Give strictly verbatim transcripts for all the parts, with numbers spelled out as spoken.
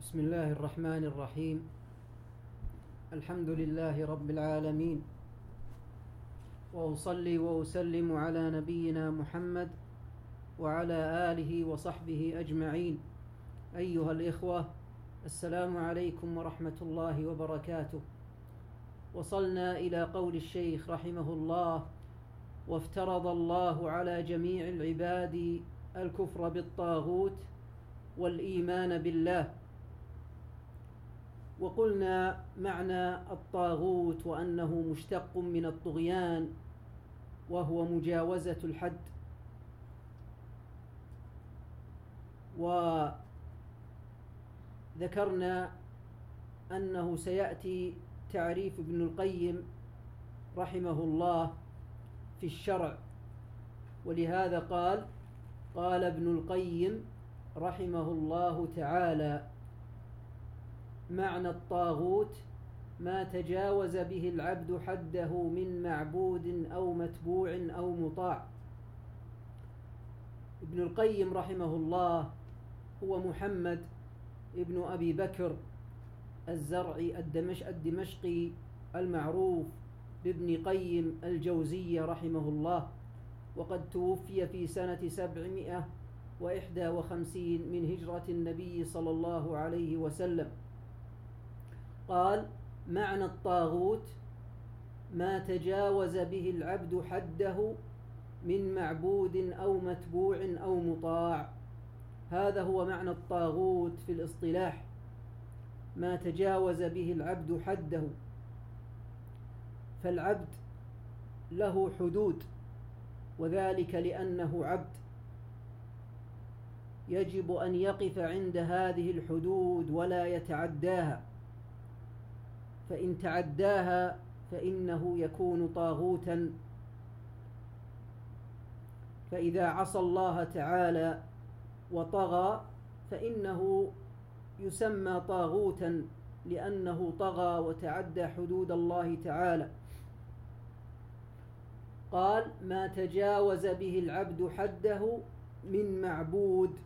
بسم الله الرحمن الرحيم. الحمد لله رب العالمين، وأصلي وأسلم على نبينا محمد وعلى آله وصحبه أجمعين. أيها الإخوة، السلام عليكم ورحمة الله وبركاته. وصلنا إلى قول الشيخ رحمه الله: وافترض الله على جميع العباد الكفر بالطاغوت والإيمان بالله. وقلنا معنى الطاغوت وأنه مشتق من الطغيان، وهو مجاوزة الحد. وذكرنا أنه سيأتي تعريف ابن القيم رحمه الله في الشرع، ولهذا قال قال ابن القيم رحمه الله تعالى: معنى الطاغوت ما تجاوز به العبد حده من معبود أو متبوع أو مطاع. ابن القيم رحمه الله هو محمد ابن أبي بكر الزرعي الدمشقي المعروف بابن قيم الجوزية رحمه الله، وقد توفي في سنة سبعمائة وإحدى وخمسين من هجرة النبي صلى الله عليه وسلم. قال: معنى الطاغوت ما تجاوز به العبد حده من معبود أو متبوع أو مطاع. هذا هو معنى الطاغوت في الاصطلاح، ما تجاوز به العبد حده. فالعبد له حدود، وذلك لأنه عبد، يجب أن يقف عند هذه الحدود ولا يتعداها، فإن تعداها فإنه يكون طاغوتا. فإذا عصى الله تعالى وطغى فإنه يسمى طاغوتا، لأنه طغى وتعدى حدود الله تعالى. قال: ما تجاوز به العبد حده من معبود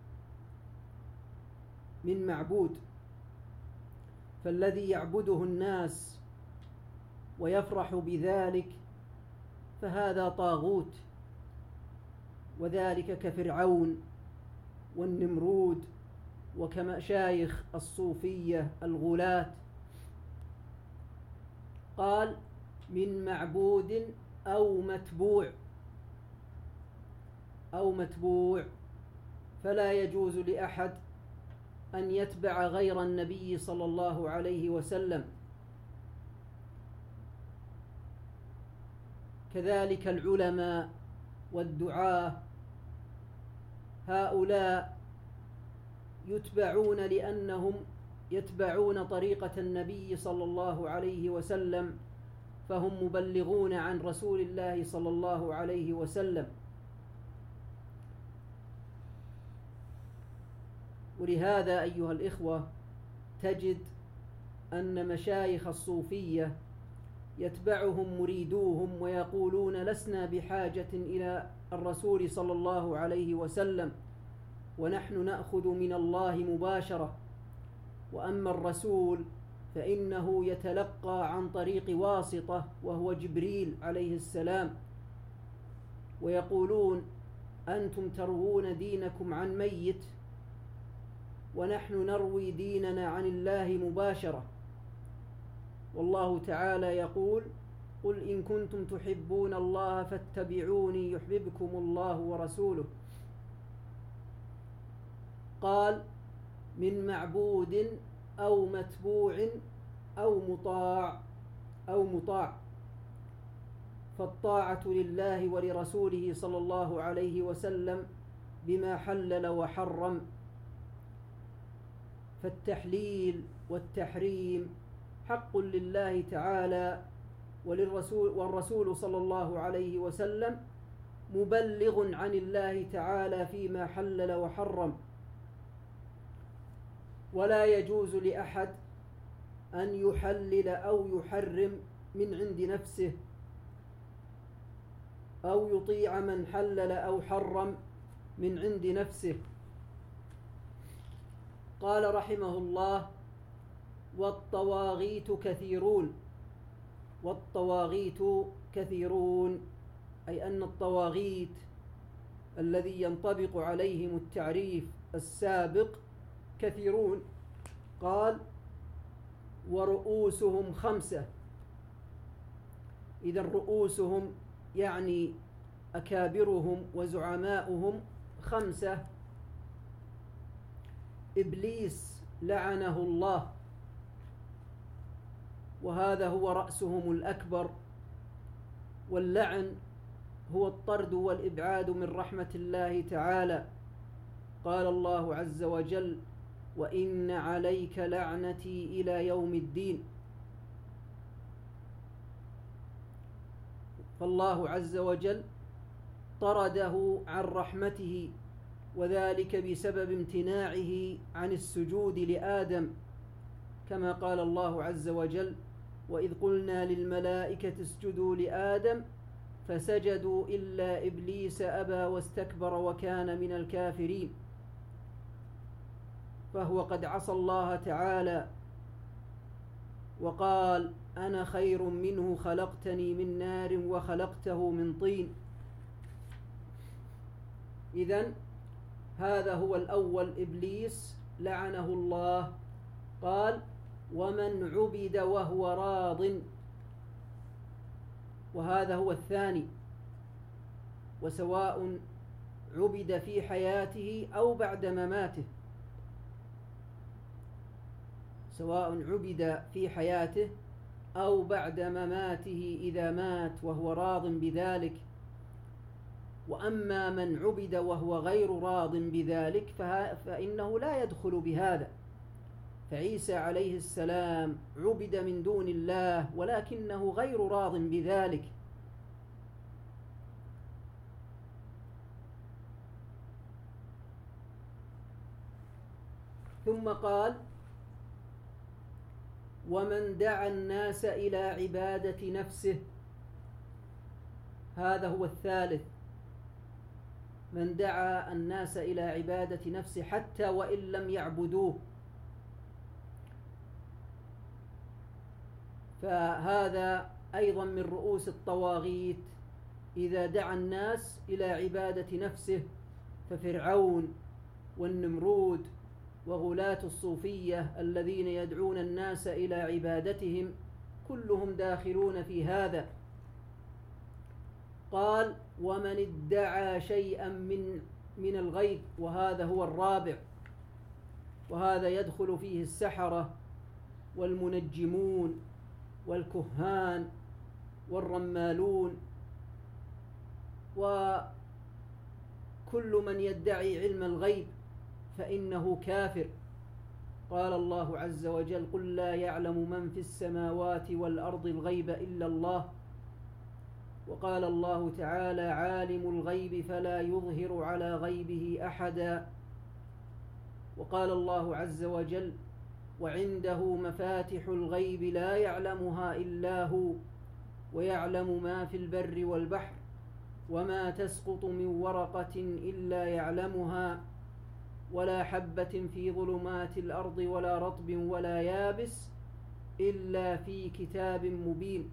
من معبود فالذي يعبده الناس ويفرح بذلك فهذا طاغوت، وذلك كفرعون والنمرود وكمشايخ الصوفية الغلاة. قال: من معبود أو متبوع أو متبوع فلا يجوز لأحد أن يتبع غير النبي صلى الله عليه وسلم. كذلك العلماء والدعاة، هؤلاء يتبعون لأنهم يتبعون طريقة النبي صلى الله عليه وسلم، فهم مبلغون عن رسول الله صلى الله عليه وسلم. ولهذا أيها الإخوة تجد أن مشايخ الصوفية يتبعهم مريدوهم ويقولون: لسنا بحاجة إلى الرسول صلى الله عليه وسلم، ونحن نأخذ من الله مباشرة، وأما الرسول فإنه يتلقى عن طريق واسطة وهو جبريل عليه السلام. ويقولون: أنتم تروون دينكم عن ميت، ونحن نروي ديننا عن الله مباشرة. والله تعالى يقول: قل إن كنتم تحبون الله فاتبعوني يحببكم الله ورسوله. قال: من معبود أو متبوع أو مطاع أو مطاع فالطاعة لله ولرسوله صلى الله عليه وسلم بما حلل وحرم. فالتحليل والتحريم حق لله تعالى وللرسول، والرسول صلى الله عليه وسلم مبلغ عن الله تعالى فيما حلل وحرم. ولا يجوز لأحد أن يحلل أو يحرم من عند نفسه، أو يطيع من حلل أو حرم من عند نفسه. قال رحمه الله: والطواغيت كثيرون. والطواغيت كثيرون أي أن الطواغيت الذي ينطبق عليهم التعريف السابق كثيرون. قال: ورؤوسهم خمسة. إذا رؤوسهم يعني أكابرهم وزعماؤهم خمسة: إبليس لعنه الله، وهذا هو رأسهم الأكبر، واللعن هو الطرد والإبعاد من رحمة الله تعالى. قال الله عز وجل: وإن عليك لعنتي إلى يوم الدين. فالله عز وجل طرده عن رحمته، وذلك بسبب امتناعه عن السجود لآدم، كما قال الله عز وجل: وإذ قلنا للملائكة اسجدوا لآدم فسجدوا إلا إبليس أبى واستكبر وكان من الكافرين. فهو قد عصى الله تعالى وقال: أنا خير منه خلقتني من نار وخلقته من طين. إذن هذا هو الأول، إبليس لعنه الله. قال: ومن عبد وهو راض، وهذا هو الثاني، وسواء عبد في حياته أو بعد مماته، سواء عبد في حياته أو بعد مماته إذا مات وهو راض بذلك. وأما من عبد وهو غير راض بذلك فإنه لا يدخل بهذا. فعيسى عليه السلام عبد من دون الله ولكنه غير راض بذلك. ثم قال: ومن دعا الناس إلى عبادة نفسه. هذا هو الثالث، من دعا الناس إلى عبادة نفسه حتى وإن لم يعبدوه. فهذا أيضا من رؤوس الطواغيت إذا دعا الناس إلى عبادة نفسه. ففرعون والنمرود وغلاة الصوفية الذين يدعون الناس إلى عبادتهم كلهم داخلون في هذا. قال: ومن ادعى شيئا من من الغيب، وهذا هو الرابع، وهذا يدخل فيه السحرة والمنجمون والكهان والرمالون وكل من يدعي علم الغيب فإنه كافر. قال الله عز وجل: قل لا يعلم من في السماوات والأرض الغيب إلا الله. وقال الله تعالى: عالم الغيب فلا يظهر على غيبه أحدا. وقال الله عز وجل: وعنده مفاتح الغيب لا يعلمها إلا هو ويعلم ما في البر والبحر وما تسقط من ورقة إلا يعلمها ولا حبة في ظلمات الأرض ولا رطب ولا يابس إلا في كتاب مبين.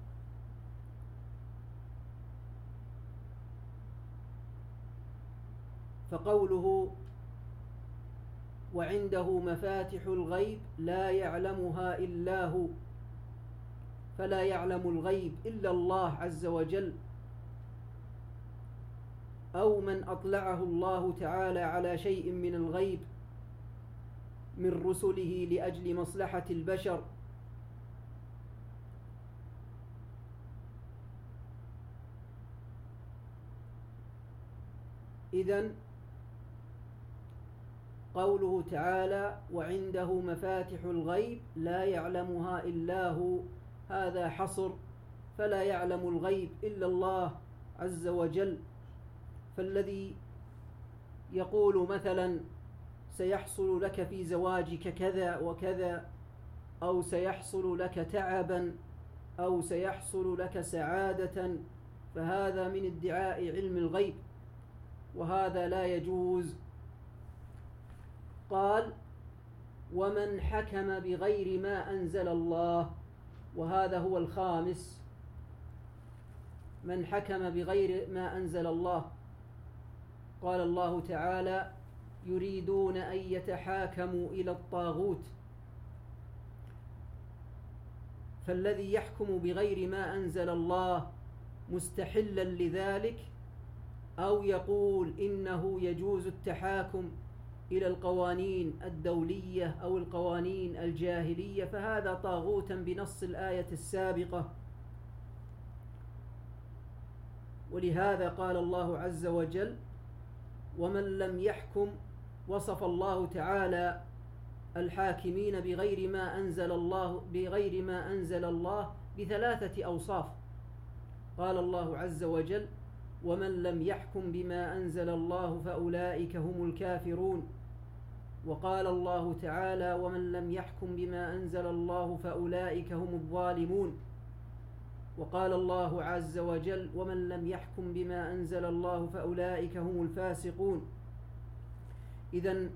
فقوله وعنده مفاتح الغيب لا يعلمها إلا هو، فلا يعلم الغيب إلا الله عز وجل، أو من أطلعه الله تعالى على شيء من الغيب من رسله لأجل مصلحة البشر. إذن قوله تعالى: وعنده مفاتح الغيب لا يعلمها إلا هو، هذا حصر، فلا يعلم الغيب إلا الله عز وجل. فالذي يقول مثلا سيحصل لك في زواجك كذا وكذا، أو سيحصل لك تعبا، أو سيحصل لك سعادة، فهذا من ادعاء علم الغيب، وهذا لا يجوز. قال: ومن حكم بغير ما أنزل الله، وهذا هو الخامس، من حكم بغير ما أنزل الله. قال الله تعالى: يريدون أن يتحاكموا إلى الطاغوت. فالذي يحكم بغير ما أنزل الله مستحلا لذلك، أو يقول إنه يجوز التحاكم إلى القوانين الدولية أو القوانين الجاهلية، فهذا طاغوتا بنص الآية السابقة. ولهذا قال الله عز وجل: ومن لم يحكم، وصف الله تعالى الحاكمين بغير ما أنزل الله بغير ما أنزل الله بثلاثة أوصاف. قال الله عز وجل: ومن لم يحكم بما أنزل الله فأولئك هم الكافرون. وقال الله تعالى: ومن لم يحكم بما أنزل الله فأولئك هم الظالمون. وقال الله عز وجل: ومن لم يحكم بما أنزل الله فأولئك هم الفاسقون. إذن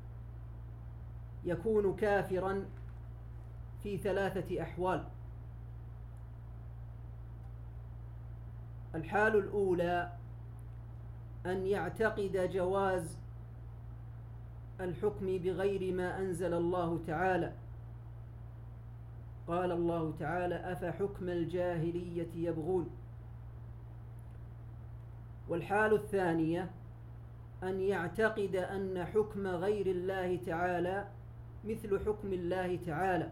يكون كافرا في ثلاثة أحوال. الحال الأولى أن يعتقد جواز الحكم بغير ما أنزل الله تعالى. قال الله تعالى: أفحكم الجاهلية يبغون. والحال الثانية أن يعتقد أن حكم غير الله تعالى مثل حكم الله تعالى.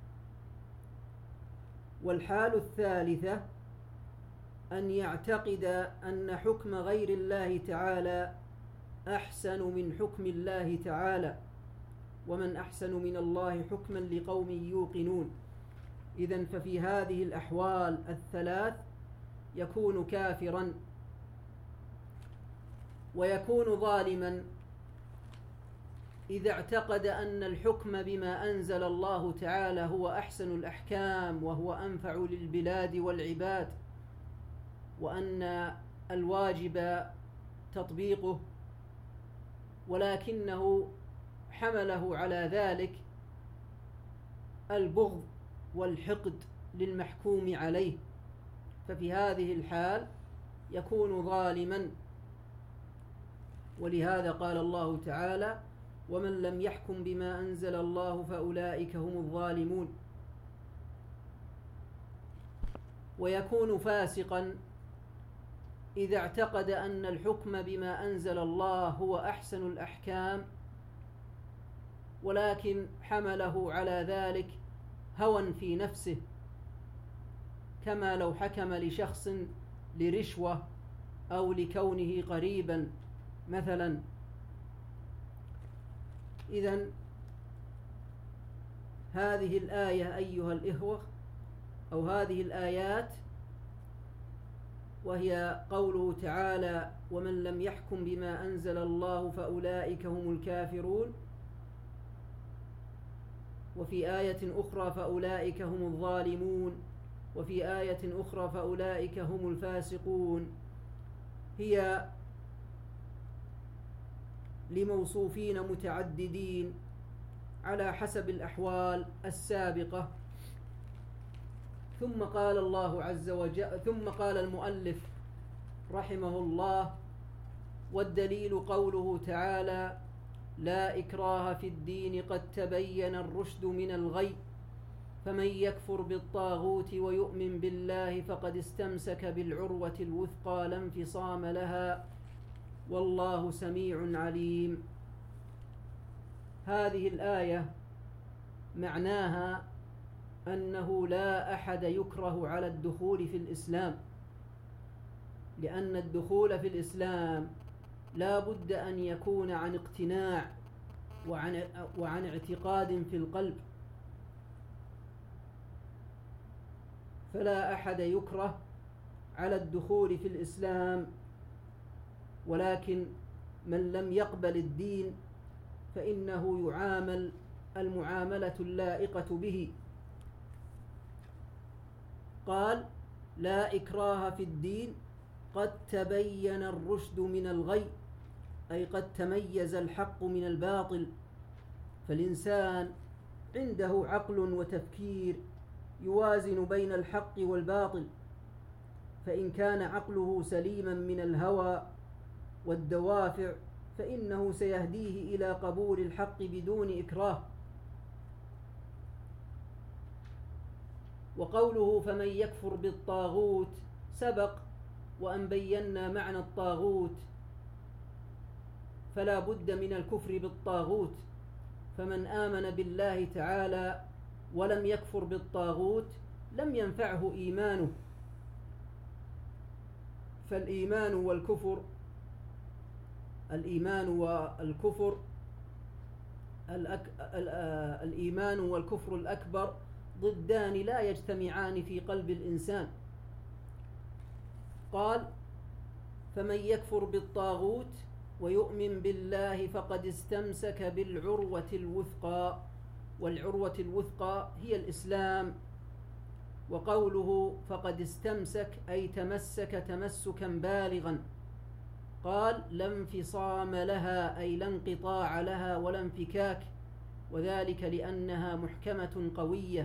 والحال الثالثة أن يعتقد أن حكم غير الله تعالى أحسن من حكم الله تعالى، ومن أحسن من الله حكما لقوم يوقنون. إذن ففي هذه الأحوال الثلاث يكون كافرا، ويكون ظالما إذا اعتقد أن الحكم بما أنزل الله تعالى هو أحسن الأحكام وهو أنفع للبلاد والعباد، وأن الواجب تطبيقه، ولكنه حمله على ذلك البغض والحقد للمحكوم عليه، ففي هذه الحال يكون ظالما. ولهذا قال الله تعالى: ومن لم يحكم بما أنزل الله فأولئك هم الظالمون. ويكون فاسقا إذا اعتقد أن الحكم بما أنزل الله هو أحسن الأحكام، ولكن حمله على ذلك هوى في نفسه، كما لو حكم لشخص لرشوة أو لكونه قريبا مثلا. إذن هذه الآية أيها الإخوة، أو هذه الآيات، وهي قوله تعالى: ومن لم يحكم بما أنزل الله فأولئك هم الكافرون، وفي آية أخرى فأولئك هم الظالمون، وفي آية أخرى فأولئك هم الفاسقون، هي لموصوفين متعددين على حسب الأحوال السابقة. ثم قال الله عز وجل ثم قال المؤلف رحمه الله: والدليل قوله تعالى: لا إكراه في الدين قد تبين الرشد من الغي، فمن يكفر بالطاغوت ويؤمن بالله فقد استمسك بالعروة الوثقى لا انفصام لها، والله سميع عليم. هذه الآية معناها أنه لا أحد يكره على الدخول في الإسلام، لأن الدخول في الإسلام لا بد أن يكون عن اقتناع وعن, وعن اعتقاد في القلب، فلا أحد يكره على الدخول في الإسلام، ولكن من لم يقبل الدين فإنه يعامل المعاملة اللائقة به. قال: لا إكراه في الدين قد تبين الرشد من الغي، أي قد تميز الحق من الباطل، فالإنسان عنده عقل وتفكير يوازن بين الحق والباطل، فإن كان عقله سليما من الهوى والدوافع فإنه سيهديه إلى قبول الحق بدون إكراه. وقوله فمن يكفر بالطاغوت سبق وأن بينا معنى الطاغوت، فلا بد من الكفر بالطاغوت، فمن آمن بالله تعالى ولم يكفر بالطاغوت لم ينفعه إيمانه. فالإيمان والكفر الإيمان والكفر الأك... الإيمان والكفر الأكبر ضدان لا يجتمعان في قلب الإنسان. قال فمن يكفر بالطاغوت ويؤمن بالله فقد استمسك بالعروة الوثقى، والعروة الوثقى هي الإسلام. وقوله فقد استمسك أي تمسك تمسكا بالغا. قال لا انفصام لها أي لا انقطاع لها ولا انفكاك، وذلك لأنها محكمة قوية.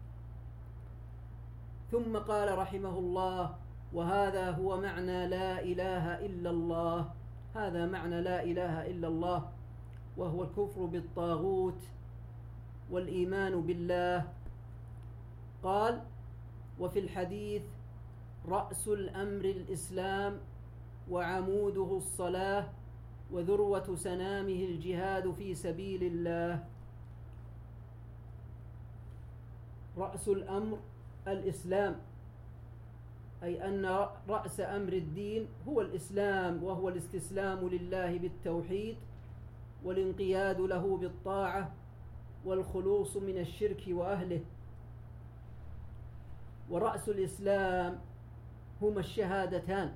ثم قال رحمه الله وهذا هو معنى لا إله إلا الله. هذا معنى لا إله إلا الله، وهو الكفر بالطاغوت والإيمان بالله. قال وفي الحديث رأس الأمر الإسلام وعموده الصلاة وذروة سنامه الجهاد في سبيل الله. رأس الأمر الإسلام، أي أن رأس أمر الدين هو الإسلام، وهو الاستسلام لله بالتوحيد والانقياد له بالطاعة والخلوص من الشرك وأهله. ورأس الإسلام هما الشهادتان،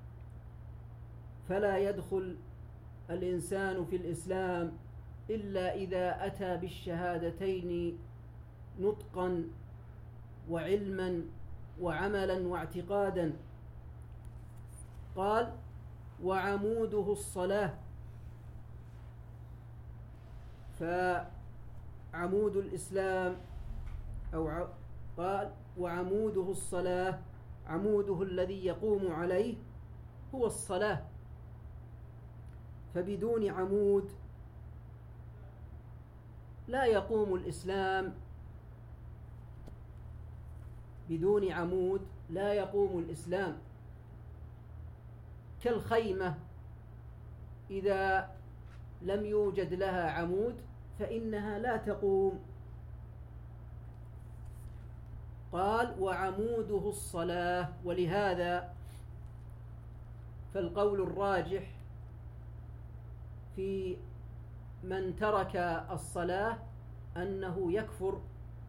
فلا يدخل الإنسان في الإسلام إلا إذا أتى بالشهادتين نطقا وعلما وعملا واعتقادا. قال وعموده الصلاة، فعمود الإسلام أو قال وعموده الصلاة، عموده الذي يقوم عليه هو الصلاة، فبدون عمود لا يقوم الإسلام. بدون عمود لا يقوم الإسلام، كالخيمة إذا لم يوجد لها عمود فإنها لا تقوم. قال وعموده الصلاة، ولهذا فالقول الراجح في من ترك الصلاة أنه يكفر،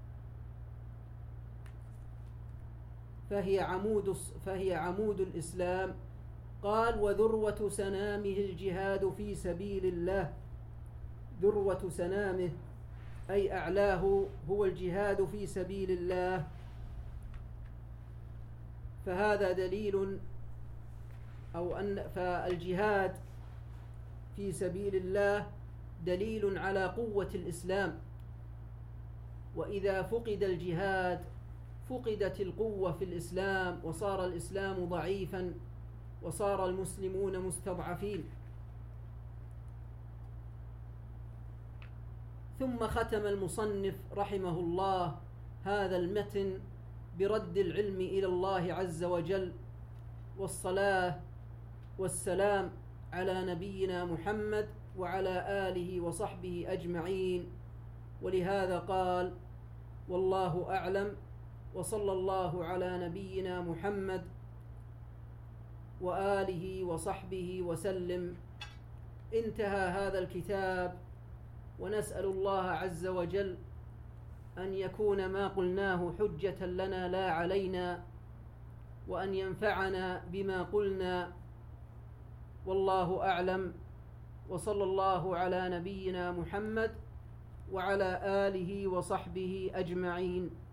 فهي عمود فهي عمود الإسلام. قال وذروة سنامه الجهاد في سبيل الله. ذروة سنامه أي أعلاه هو الجهاد في سبيل الله. فهذا دليل أو أن فالجهاد في سبيل الله دليل على قوة الإسلام. وإذا فقد الجهاد فقدت القوة في الإسلام، وصار الإسلام ضعيفا، وصار المسلمون مستضعفين. ثم ختم المصنف رحمه الله هذا المتن برد العلم إلى الله عز وجل، والصلاة والسلام على نبينا محمد وعلى آله وصحبه أجمعين. ولهذا قال والله أعلم، وصلى الله على نبينا محمد وآله وصحبه وسلم. انتهى هذا الكتاب، ونسأل الله عز وجل أن يكون ما قلناه حجة لنا لا علينا، وأن ينفعنا بما قلنا. والله أعلم، وصلى الله على نبينا محمد وعلى آله وصحبه أجمعين.